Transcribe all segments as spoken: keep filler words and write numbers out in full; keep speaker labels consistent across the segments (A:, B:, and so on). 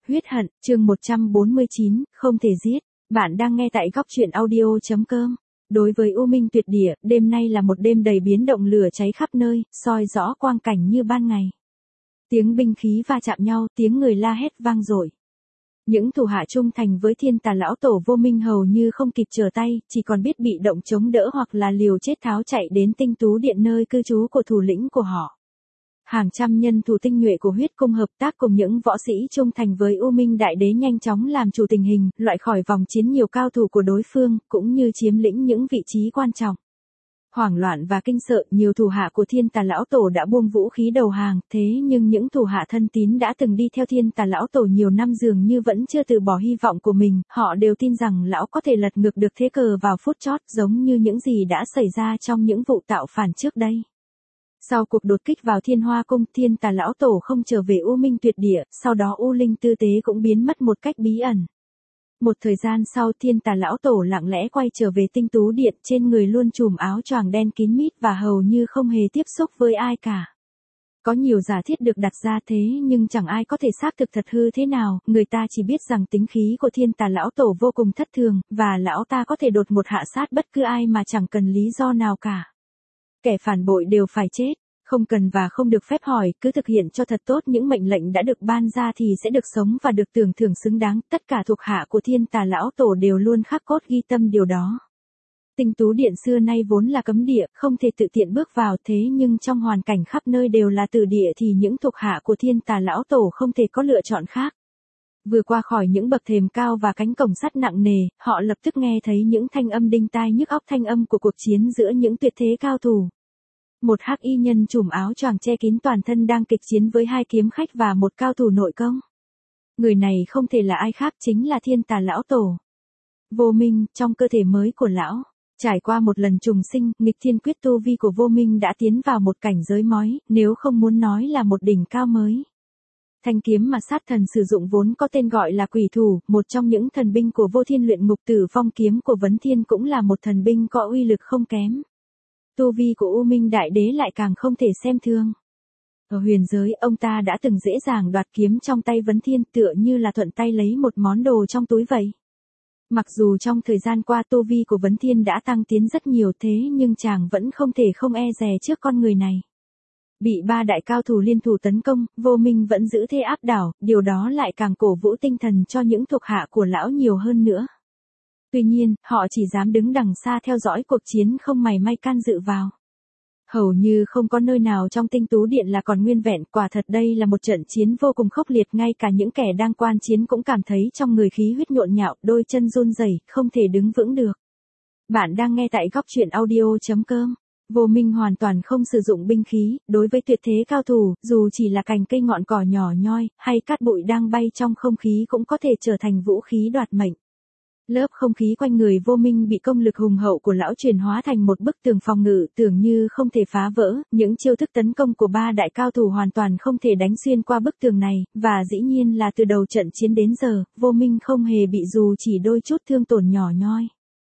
A: Huyết hận, chương một trăm bốn mươi chín, không thể giết. Bạn đang nghe tại góc truyện audio.com. Đối với U Minh Tuyệt Địa, đêm nay là một đêm đầy biến động, lửa cháy khắp nơi, soi rõ quang cảnh như ban ngày. Tiếng binh khí va chạm nhau, tiếng người la hét vang dội. Những thủ hạ trung thành với Thiên Tà lão tổ Vô Minh hầu như không kịp trở tay, chỉ còn biết bị động chống đỡ hoặc là liều chết tháo chạy đến Tinh Tú Điện nơi cư trú của thủ lĩnh của họ. Hàng trăm nhân thủ tinh nhuệ của huyết cung hợp tác cùng những võ sĩ trung thành với U Minh Đại Đế nhanh chóng làm chủ tình hình, loại khỏi vòng chiến nhiều cao thủ của đối phương, cũng như chiếm lĩnh những vị trí quan trọng. Hoảng loạn và kinh sợ, nhiều thủ hạ của Thiên Tà lão tổ đã buông vũ khí đầu hàng, thế nhưng những thủ hạ thân tín đã từng đi theo Thiên Tà lão tổ nhiều năm dường như vẫn chưa từ bỏ hy vọng của mình, họ đều tin rằng lão có thể lật ngược được thế cờ vào phút chót, giống như những gì đã xảy ra trong những vụ tạo phản trước đây. Sau cuộc đột kích vào Thiên Hoa Cung, Thiên Tà lão tổ không trở về U Minh Tuyệt Địa, sau đó U Linh Tư Tế cũng biến mất một cách bí ẩn. Một thời gian sau, Thiên Tà lão tổ lặng lẽ quay trở về Tinh Tú Điện, trên người luôn trùm áo choàng đen kín mít và hầu như không hề tiếp xúc với ai cả. Có nhiều giả thiết được đặt ra thế nhưng chẳng ai có thể xác thực thật hư thế nào, người ta chỉ biết rằng tính khí của Thiên Tà lão tổ vô cùng thất thường, và lão ta có thể đột ngột hạ sát bất cứ ai mà chẳng cần lý do nào cả. Kẻ phản bội đều phải chết, không cần và không được phép hỏi, cứ thực hiện cho thật tốt những mệnh lệnh đã được ban ra thì sẽ được sống và được tưởng thưởng xứng đáng. Tất cả thuộc hạ của Thiên Tà lão tổ đều luôn khắc cốt ghi tâm điều đó. Tinh Tú Điện xưa nay vốn là cấm địa, không thể tự tiện bước vào, thế nhưng trong hoàn cảnh khắp nơi đều là tử địa thì những thuộc hạ của Thiên Tà lão tổ không thể có lựa chọn khác. Vừa qua khỏi những bậc thềm cao và cánh cổng sắt nặng nề, họ lập tức nghe thấy những thanh âm đinh tai nhức óc, thanh âm của cuộc chiến giữa những tuyệt thế cao thủ. Một hắc y nhân trùm áo choàng che kín toàn thân đang kịch chiến với hai kiếm khách và một cao thủ nội công. Người này không thể là ai khác, chính là Thiên Tà lão tổ. Vô Minh, trong cơ thể mới của lão, trải qua một lần trùng sinh, nghịch thiên quyết tu vi của Vô Minh đã tiến vào một cảnh giới mới, nếu không muốn nói là một đỉnh cao mới. Thanh kiếm mà sát thần sử dụng vốn có tên gọi là Quỷ Thủ, một trong những thần binh của Vô Thiên luyện ngục tử vong kiếm của Vấn Thiên cũng là một thần binh có uy lực không kém. Tu vi của U Minh Đại Đế lại càng không thể xem thường. Ở huyền giới, ông ta đã từng dễ dàng đoạt kiếm trong tay Vấn Thiên, tựa như là thuận tay lấy một món đồ trong túi vậy. Mặc dù trong thời gian qua tu vi của Vấn Thiên đã tăng tiến rất nhiều, thế nhưng chàng vẫn không thể không e dè trước con người này. Bị ba đại cao thủ liên thủ tấn công, Vô Minh vẫn giữ thế áp đảo, điều đó lại càng cổ vũ tinh thần cho những thuộc hạ của lão nhiều hơn nữa. Tuy nhiên, họ chỉ dám đứng đằng xa theo dõi cuộc chiến, không mảy may can dự vào. Hầu như không có nơi nào trong Tinh Tú Điện là còn nguyên vẹn, quả thật đây là một trận chiến vô cùng khốc liệt, ngay cả những kẻ đang quan chiến cũng cảm thấy trong người khí huyết nhộn nhạo, đôi chân run rẩy, không thể đứng vững được. Bạn đang nghe tại góc truyện audio.com. Vô Minh hoàn toàn không sử dụng binh khí, đối với tuyệt thế cao thủ, dù chỉ là cành cây ngọn cỏ nhỏ nhoi, hay cát bụi đang bay trong không khí cũng có thể trở thành vũ khí đoạt mệnh. Lớp không khí quanh người Vô Minh bị công lực hùng hậu của lão chuyển hóa thành một bức tường phòng ngự tưởng như không thể phá vỡ, những chiêu thức tấn công của ba đại cao thủ hoàn toàn không thể đánh xuyên qua bức tường này, và dĩ nhiên là từ đầu trận chiến đến giờ, Vô Minh không hề bị dù chỉ đôi chút thương tổn nhỏ nhoi.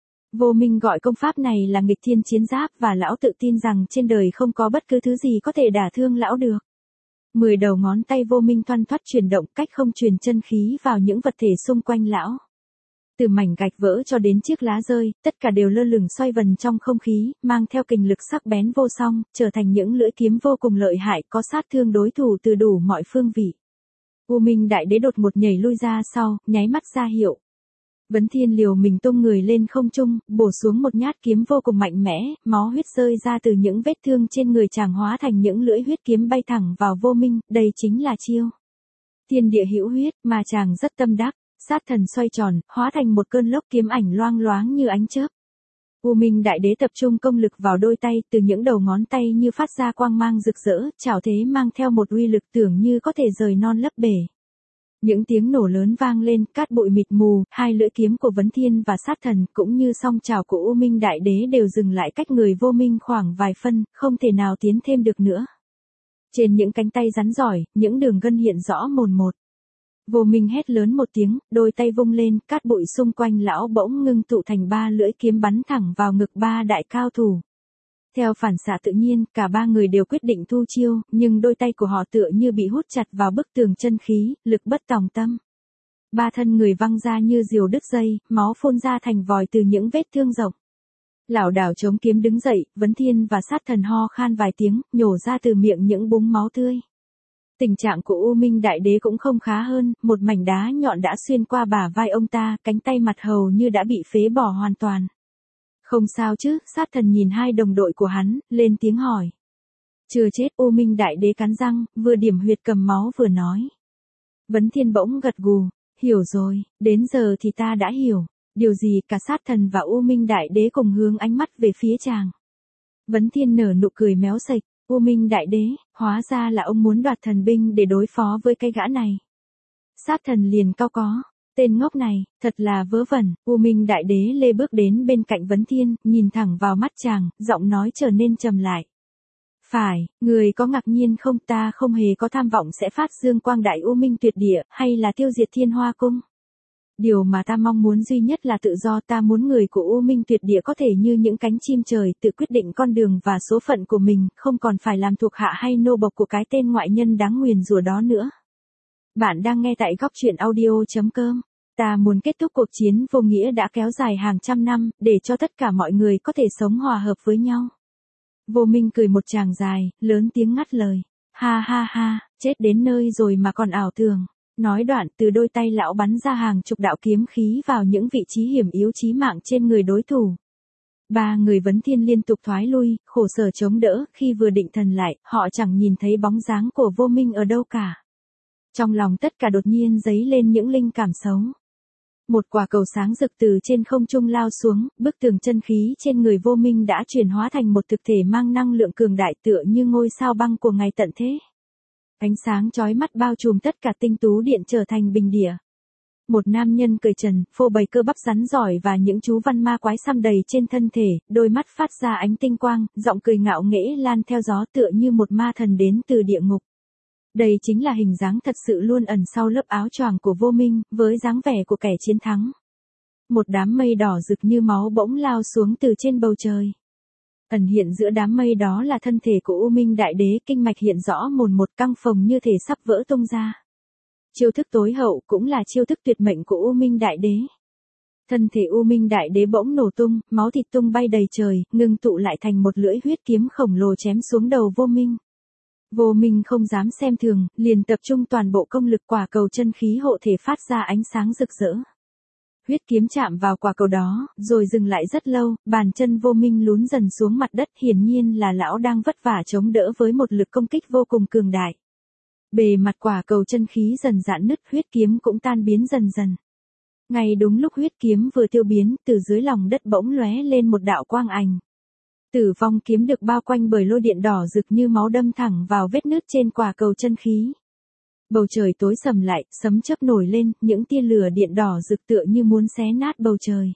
A: Vô Minh gọi công pháp này là nghịch thiên chiến giáp và lão tự tin rằng trên đời không có bất cứ thứ gì có thể đả thương lão được. Mười đầu ngón tay Vô Minh thoăn thoắt chuyển động, cách không truyền chân khí vào những vật thể xung quanh lão. Từ mảnh gạch vỡ cho đến chiếc lá rơi, tất cả đều lơ lửng xoay vần trong không khí, mang theo kình lực sắc bén vô song, trở thành những lưỡi kiếm vô cùng lợi hại, có sát thương đối thủ từ đủ mọi phương vị. U Minh Đại Đế đột một nhảy lui ra sau, nháy mắt ra hiệu. Vấn Thiên liều mình tung người lên không trung, bổ xuống một nhát kiếm vô cùng mạnh mẽ, máu huyết rơi ra từ những vết thương trên người chàng hóa thành những lưỡi huyết kiếm bay thẳng vào Vô Minh, đây chính là chiêu Thiên địa hữu huyết mà chàng rất tâm đắc. Sát thần xoay tròn, hóa thành một cơn lốc kiếm ảnh loang loáng như ánh chớp. U Minh Đại Đế tập trung công lực vào đôi tay, từ những đầu ngón tay như phát ra quang mang rực rỡ, chảo thế mang theo một uy lực tưởng như có thể rời non lấp bể. Những tiếng nổ lớn vang lên, cát bụi mịt mù, hai lưỡi kiếm của Vấn Thiên và sát thần cũng như song chảo của U Minh Đại Đế đều dừng lại cách người Vô Minh khoảng vài phân, không thể nào tiến thêm được nữa. Trên những cánh tay rắn giỏi, những đường gân hiện rõ mồn một. Vô Minh hét lớn một tiếng, đôi tay vung lên, cát bụi xung quanh lão bỗng ngưng tụ thành ba lưỡi kiếm bắn thẳng vào ngực ba đại cao thủ. Theo phản xạ tự nhiên, cả ba người đều quyết định thu chiêu, nhưng đôi tay của họ tựa như bị hút chặt vào bức tường chân khí, lực bất tòng tâm. Ba thân người văng ra như diều đứt dây, máu phun ra thành vòi từ những vết thương rộng. Lảo đảo chống kiếm đứng dậy, Vấn Thiên và Sát Thần ho khan vài tiếng, nhổ ra từ miệng những búng máu tươi. Tình trạng của U Minh Đại Đế cũng không khá hơn, một mảnh đá nhọn đã xuyên qua bả vai ông ta, cánh tay mặt hầu như đã bị phế bỏ hoàn toàn. Không sao chứ, Sát Thần nhìn hai đồng đội của hắn, lên tiếng hỏi. Chưa chết, U Minh Đại Đế cắn răng, vừa điểm huyệt cầm máu vừa nói. Vấn Thiên bỗng gật gù, hiểu rồi, đến giờ thì ta đã hiểu. Điều gì? Cả Sát Thần và U Minh Đại Đế cùng hướng ánh mắt về phía chàng. Vấn Thiên nở nụ cười méo sạch, U Minh Đại Đế, hóa ra là ông muốn đoạt thần binh để đối phó với cái gã này. Sát Thần liền cau có, tên ngốc này, thật là vớ vẩn. U Minh Đại Đế lê bước đến bên cạnh Vấn Thiên, nhìn thẳng vào mắt chàng, giọng nói trở nên trầm lại. Phải, người có ngạc nhiên không? Ta không hề có tham vọng sẽ phát dương quang đại U Minh tuyệt địa, hay là tiêu diệt Thiên Hoa Cung. Điều mà ta mong muốn duy nhất là tự do. Ta muốn người của U Minh tuyệt địa có thể như những cánh chim trời, tự quyết định con đường và số phận của mình, không còn phải làm thuộc hạ hay nô bộc của cái tên ngoại nhân đáng nguyền rủa đó nữa. Bạn đang nghe tại góc truyện audio chấm com. Ta muốn kết thúc cuộc chiến vô nghĩa đã kéo dài hàng trăm năm, để cho tất cả mọi người có thể sống hòa hợp với nhau. Vô Minh cười một tràng dài, lớn tiếng ngắt lời. Ha ha ha, chết đến nơi rồi mà còn ảo tưởng. Nói đoạn, từ đôi tay lão bắn ra hàng chục đạo kiếm khí vào những vị trí hiểm yếu chí mạng trên người đối thủ. Ba người Vấn Thiên liên tục thoái lui, khổ sở chống đỡ, khi vừa định thần lại, họ chẳng nhìn thấy bóng dáng của Vô Minh ở đâu cả. Trong lòng tất cả đột nhiên dấy lên những linh cảm xấu. Một quả cầu sáng rực từ trên không trung lao xuống, bức tường chân khí trên người Vô Minh đã chuyển hóa thành một thực thể mang năng lượng cường đại tựa như ngôi sao băng của ngày tận thế. Ánh sáng chói mắt bao trùm tất cả tinh tú điện trở thành bình địa. Một nam nhân cởi trần, phô bày cơ bắp rắn giỏi và những chú văn ma quái xăm đầy trên thân thể, đôi mắt phát ra ánh tinh quang, giọng cười ngạo nghễ lan theo gió tựa như một ma thần đến từ địa ngục. Đây chính là hình dáng thật sự luôn ẩn sau lớp áo choàng của Vô Minh, với dáng vẻ của kẻ chiến thắng. Một đám mây đỏ rực như máu bỗng lao xuống từ trên bầu trời. Ẩn hiện giữa đám mây đó là thân thể của U Minh Đại Đế, kinh mạch hiện rõ mồn một, căng phồng như thể sắp vỡ tung ra. Chiêu thức tối hậu cũng là chiêu thức tuyệt mệnh của U Minh Đại Đế. Thân thể U Minh Đại Đế bỗng nổ tung, máu thịt tung bay đầy trời, ngưng tụ lại thành một lưỡi huyết kiếm khổng lồ chém xuống đầu Vô Minh. Vô Minh không dám xem thường, liền tập trung toàn bộ công lực, quả cầu chân khí hộ thể phát ra ánh sáng rực rỡ. Huyết kiếm chạm vào quả cầu đó, rồi dừng lại rất lâu, bàn chân Vô Minh lún dần xuống mặt đất, hiển nhiên là lão đang vất vả chống đỡ với một lực công kích vô cùng cường đại. Bề mặt quả cầu chân khí dần rạn nứt, huyết kiếm cũng tan biến dần dần. Ngay đúng lúc huyết kiếm vừa tiêu biến, từ dưới lòng đất bỗng lóe lên một đạo quang ảnh. Tử vong kiếm được bao quanh bởi lôi điện đỏ rực như máu đâm thẳng vào vết nứt trên quả cầu chân khí. Bầu trời tối sầm lại, sấm chớp nổi lên, những tia lửa điện đỏ rực tựa như muốn xé nát bầu trời.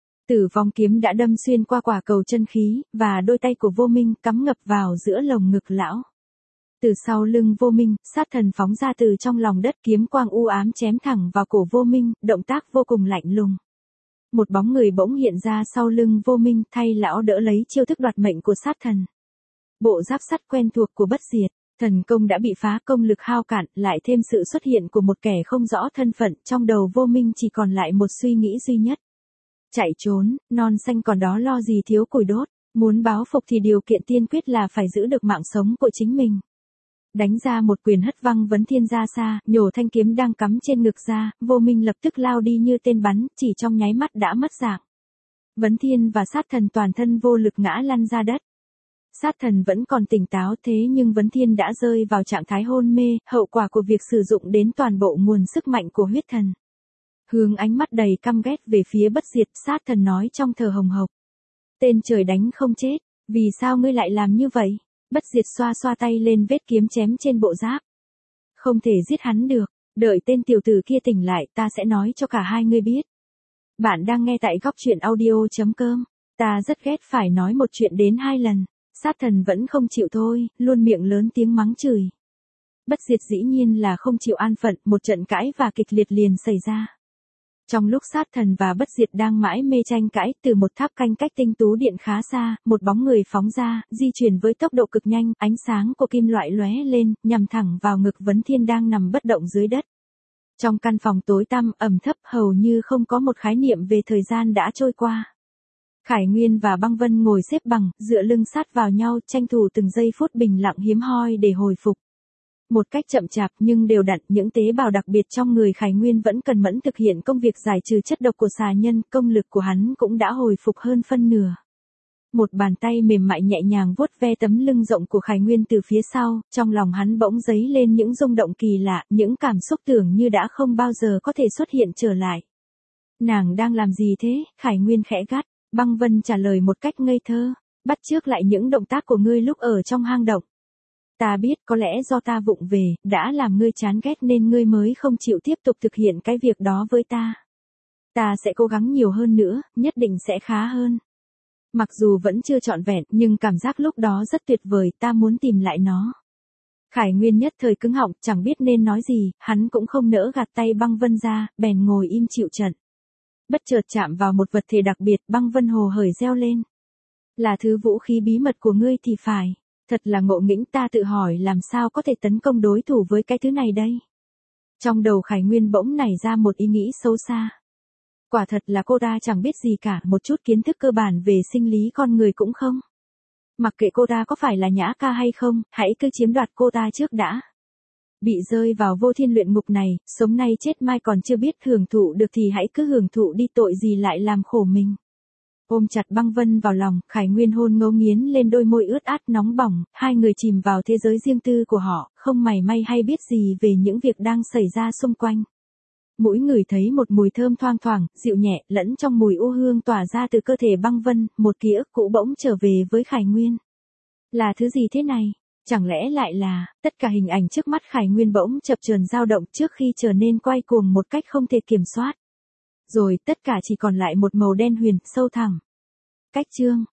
A: Tử vong kiếm đã đâm xuyên qua quả cầu chân khí, và đôi tay của Vô Minh cắm ngập vào giữa lồng ngực lão. Từ sau lưng Vô Minh, Sát Thần phóng ra từ trong lòng đất, kiếm quang u ám chém thẳng vào cổ Vô Minh, động tác vô cùng lạnh lùng. Một bóng người bỗng hiện ra sau lưng Vô Minh, thay lão đỡ lấy chiêu thức đoạt mệnh của Sát Thần. Bộ giáp sắt quen thuộc của Bất Diệt, thần công đã bị phá, công lực hao cạn, lại thêm sự xuất hiện của một kẻ không rõ thân phận, trong đầu Vô Minh chỉ còn lại một suy nghĩ duy nhất. Chạy trốn, non xanh còn đó lo gì thiếu củi đốt, muốn báo phục thì điều kiện tiên quyết là phải giữ được mạng sống của chính mình. Đánh ra một quyền hất văng Vấn Thiên ra xa, nhổ thanh kiếm đang cắm trên ngực ra, Vô Minh lập tức lao đi như tên bắn, chỉ trong nháy mắt đã mất dạng. Vấn Thiên và Sát Thần toàn thân vô lực ngã lăn ra đất. Sát Thần vẫn còn tỉnh táo, thế nhưng Vấn Thiên đã rơi vào trạng thái hôn mê, hậu quả của việc sử dụng đến toàn bộ nguồn sức mạnh của huyết thần. Hướng ánh mắt đầy căm ghét về phía Bất Diệt, Sát Thần nói trong thở hồng hộc. Tên trời đánh không chết, vì sao ngươi lại làm như vậy? Bất Diệt xoa xoa tay lên vết kiếm chém trên bộ giáp. Không thể giết hắn được, đợi tên tiểu tử kia tỉnh lại ta sẽ nói cho cả hai ngươi biết. Bạn đang nghe tại góc truyện audio chấm com. Ta rất ghét phải nói một chuyện đến hai lần. Sát Thần vẫn không chịu thôi, luôn miệng lớn tiếng mắng chửi. Bất Diệt dĩ nhiên là không chịu an phận, một trận cãi và kịch liệt liền xảy ra. Trong lúc Sát Thần và Bất Diệt đang mãi mê tranh cãi, từ một tháp canh cách tinh tú điện khá xa, một bóng người phóng ra, di chuyển với tốc độ cực nhanh, ánh sáng của kim loại lóe lên, nhằm thẳng vào ngực Vấn Thiên đang nằm bất động dưới đất. Trong căn phòng tối tăm, ẩm thấp hầu như không có một khái niệm về thời gian đã trôi qua. Khải Nguyên và Băng Vân ngồi xếp bằng, dựa lưng sát vào nhau, tranh thủ từng giây phút bình lặng hiếm hoi để hồi phục. Một cách chậm chạp nhưng đều đặn, những tế bào đặc biệt trong người Khải Nguyên vẫn cần mẫn thực hiện công việc giải trừ chất độc của xà nhân, công lực của hắn cũng đã hồi phục hơn phân nửa. Một bàn tay mềm mại nhẹ nhàng vuốt ve tấm lưng rộng của Khải Nguyên từ phía sau, trong lòng hắn bỗng dấy lên những rung động kỳ lạ, những cảm xúc tưởng như đã không bao giờ có thể xuất hiện trở lại. Nàng đang làm gì thế? Khải Nguyên khẽ gắt. Băng Vân trả lời một cách ngây thơ, bắt chước lại những động tác của ngươi lúc ở trong hang động. Ta biết có lẽ do ta vụng về, đã làm ngươi chán ghét nên ngươi mới không chịu tiếp tục thực hiện cái việc đó với ta. Ta sẽ cố gắng nhiều hơn nữa, nhất định sẽ khá hơn. Mặc dù vẫn chưa trọn vẹn, nhưng cảm giác lúc đó rất tuyệt vời, ta muốn tìm lại nó. Khải Nguyên nhất thời cứng họng, chẳng biết nên nói gì, hắn cũng không nỡ gạt tay Băng Vân ra, bèn ngồi im chịu trận. Bất chợt chạm vào một vật thể đặc biệt, Băng Vân hồ hởi reo lên. Là thứ vũ khí bí mật của ngươi thì phải. Thật là ngộ nghĩnh, ta tự hỏi làm sao có thể tấn công đối thủ với cái thứ này đây. Trong đầu Khải Nguyên bỗng nảy ra một ý nghĩ sâu xa. Quả thật là cô ta chẳng biết gì cả, một chút kiến thức cơ bản về sinh lý con người cũng không. Mặc kệ cô ta có phải là Nhã Ca hay không, hãy cứ chiếm đoạt cô ta trước đã. Bị rơi vào vô thiên luyện ngục này, sống nay chết mai còn chưa biết hưởng thụ được thì hãy cứ hưởng thụ đi, tội gì lại làm khổ mình. Ôm chặt Băng Vân vào lòng, Khải Nguyên hôn ngấu nghiến lên đôi môi ướt át nóng bỏng, hai người chìm vào thế giới riêng tư của họ, không mảy may hay biết gì về những việc đang xảy ra xung quanh. Mũi ngửi thấy một mùi thơm thoang thoảng, dịu nhẹ, lẫn trong mùi u hương tỏa ra từ cơ thể Băng Vân, một ký ức cũ bỗng trở về với Khải Nguyên. Là thứ gì thế này? Chẳng lẽ lại là, tất cả hình ảnh trước mắt Khải Nguyên bỗng chập chờn dao động trước khi trở nên quay cuồng một cách không thể kiểm soát. Rồi tất cả chỉ còn lại một màu đen huyền, sâu thẳm. Cách chương